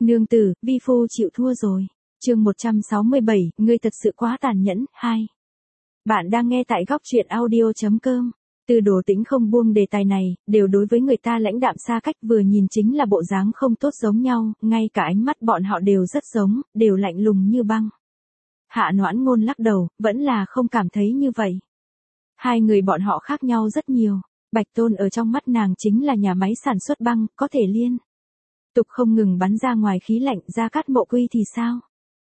Nương tử, vi phu chịu thua rồi. Chương 167, ngươi thật sự quá tàn nhẫn. 2. Bạn đang nghe tại góc truyện audio.com. Tư Đồ Tĩnh không buông đề tài này, đều đối với người ta lãnh đạm xa cách, vừa nhìn chính là bộ dáng không tốt giống nhau, ngay cả ánh mắt bọn họ đều rất giống, đều lạnh lùng như băng. Hạ Noãn Ngôn lắc đầu, vẫn là không cảm thấy như vậy. Hai người bọn họ khác nhau rất nhiều. Bạch Tôn ở trong mắt nàng chính là nhà máy sản xuất băng, có thể liên tục không ngừng bắn ra ngoài khí lạnh. Gia Cát Mộ Quy thì sao?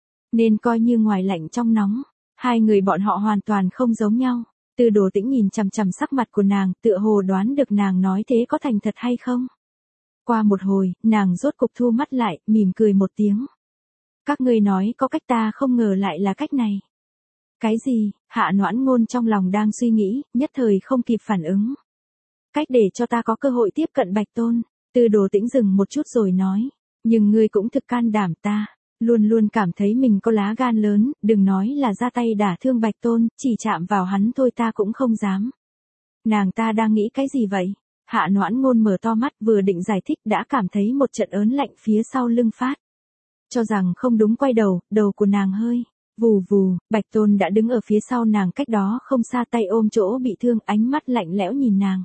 Nên coi như ngoài lạnh trong nóng. Hai người bọn họ hoàn toàn không giống nhau. Tư Đồ Tĩnh nhìn chằm chằm sắc mặt của nàng, tựa hồ đoán được nàng nói thế có thành thật hay không. Qua một hồi, nàng rốt cục thu mắt lại, mỉm cười một tiếng. Các ngươi nói có cách, ta không ngờ lại là cách này. Cái gì? Hạ Noãn Ngôn trong lòng đang suy nghĩ, nhất thời không kịp phản ứng. Cách để cho ta có cơ hội tiếp cận Bạch Tôn. Tư Đồ Tĩnh dừng một chút rồi nói. Nhưng ngươi cũng thực can đảm, ta luôn luôn cảm thấy mình có lá gan lớn, đừng nói là ra tay đả thương Bạch Tôn, chỉ chạm vào hắn thôi ta cũng không dám. Nàng ta đang nghĩ cái gì vậy? Hạ Noãn Ngôn mở to mắt, vừa định giải thích đã cảm thấy một trận ớn lạnh phía sau lưng phát. Cho rằng không đúng, quay đầu, đầu của nàng hơi vù vù. Bạch Tôn đã đứng ở phía sau nàng cách đó không xa, tay ôm chỗ bị thương, ánh mắt lạnh lẽo nhìn nàng.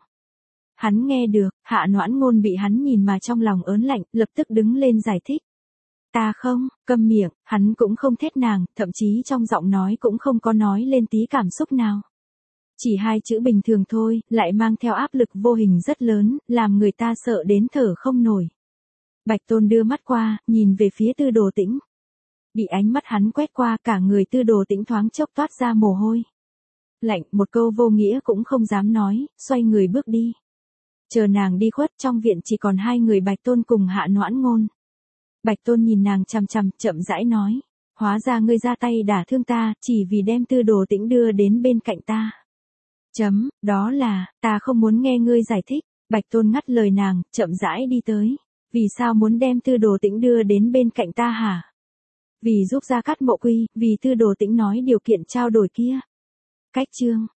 Hắn nghe được. Hạ Noãn Ngôn bị hắn nhìn mà trong lòng ớn lạnh, lập tức đứng lên giải thích. Ta không. Câm miệng. Hắn cũng không thét nàng, thậm chí trong giọng nói cũng không có nói lên tí cảm xúc nào. Chỉ hai chữ bình thường thôi, lại mang theo áp lực vô hình rất lớn, làm người ta sợ đến thở không nổi. Bạch Tôn đưa mắt qua, nhìn về phía Tư Đồ Tĩnh. Bị ánh mắt hắn quét qua, cả người Tư Đồ Tĩnh thoáng chốc toát ra mồ hôi lạnh, một câu vô nghĩa cũng không dám nói, xoay người bước đi. Chờ nàng đi khuất, trong viện chỉ còn hai người Bạch Tôn cùng Hạ Noãn Ngôn. Bạch Tôn nhìn nàng chằm chằm, chậm rãi nói. Hóa ra ngươi ra tay đả thương ta, chỉ vì đem Tư Đồ Tĩnh đưa đến bên cạnh ta. Đó là, ta không muốn nghe ngươi giải thích. Bạch Tôn ngắt lời nàng, chậm rãi đi tới. Vì sao muốn đem Tư Đồ Tĩnh đưa đến bên cạnh ta hả? Vì giúp Gia Cát Mộ Quy, vì Tư Đồ Tĩnh nói điều kiện trao đổi kia. Cách chương